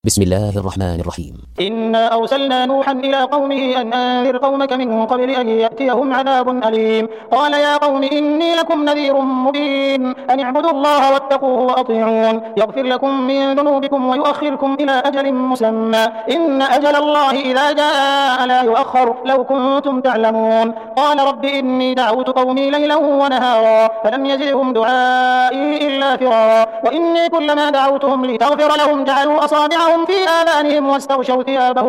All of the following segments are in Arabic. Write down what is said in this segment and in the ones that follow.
بسم الله الرحمن الرحيم. إنا أرسلنا نوحا إلى قومه أن أنذر قومك من قبل أن يأتيهم عذاب أليم. قال يا قوم إني لكم نذير مبين أن اعبدوا الله واتقوه وأطيعون يغفر لكم من ذنوبكم ويؤخركم إلى أجل مسمى إن أجل الله إذا جاء لا يؤخر لو كنتم تعلمون. قال رب إني دعوت قومي ليلا ونهارا فلم يزدهم دعائي إلا فرارا وإني كلما دعوتهم لتغفر لهم جعلوا أصابعهم في آذانهم واستغشوا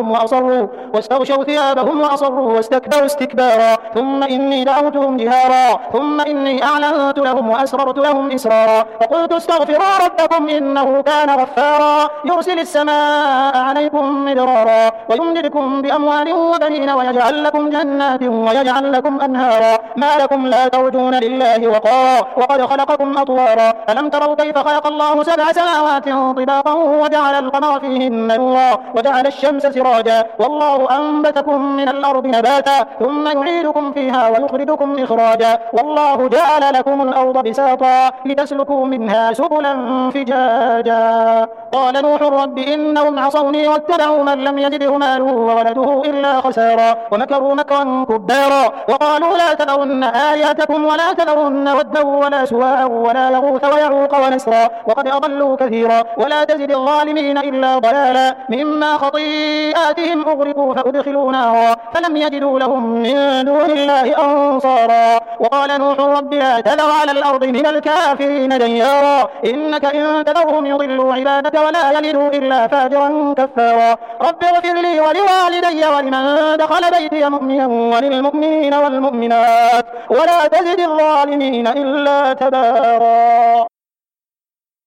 ثيابهم وأصروا واستكبروا استكبارا ثم إني دعوتهم جهارا ثم إني أعلنت لهم وأسررت لهم إسرارا فقلت استغفروا ربكم إنه كان غفارا يرسل السماء عليكم مدرارا ويمددكم بأموال وبنين ويجعل لكم جنات ويجعل لكم أنهارا ما لكم لا ترجون لله وقارا وقد خلقكم أطوارا ألم تروا كيف خلق الله 7 سماوات طباقا وجعل القمر فيهن نورا وجعل الشمس سراجا والله أنبتكم من الأرض نباتا ثم يعيدكم فيها ويخرجكم إخراجا والله جعل لكم الأرض بساطا لتسلكوا منها سبلا فجاجا. قال نوح رب إنهم عصوني واتبعوا من لم يزده ماله وولده إلا خسارا ومكروا مكرا كبارا وقالوا لا تذرن آلهتكم ولا تذرن ودا ولا سواعا ولا يغوث ويعوق ونسرا وقد أضلوا كثيرا ولا تزد الظالمين إلا ضلالا مما خطيئاتهم أغرقوا فأدخلوا نارا فلم يجدوا لهم من دون الله أنصارا. وقال نوح رب لا تذر على الأرض من الكافرين ديارا إنك إن تذرهم يضلوا عبادك ولا يلدوا إلا فاجرا كفارا. رب اغفر لي ولوالدي ولمن دخل بيتي مؤمنا وللمؤمنين والمؤمنات ولا تزد الظالمين إلا تبارا.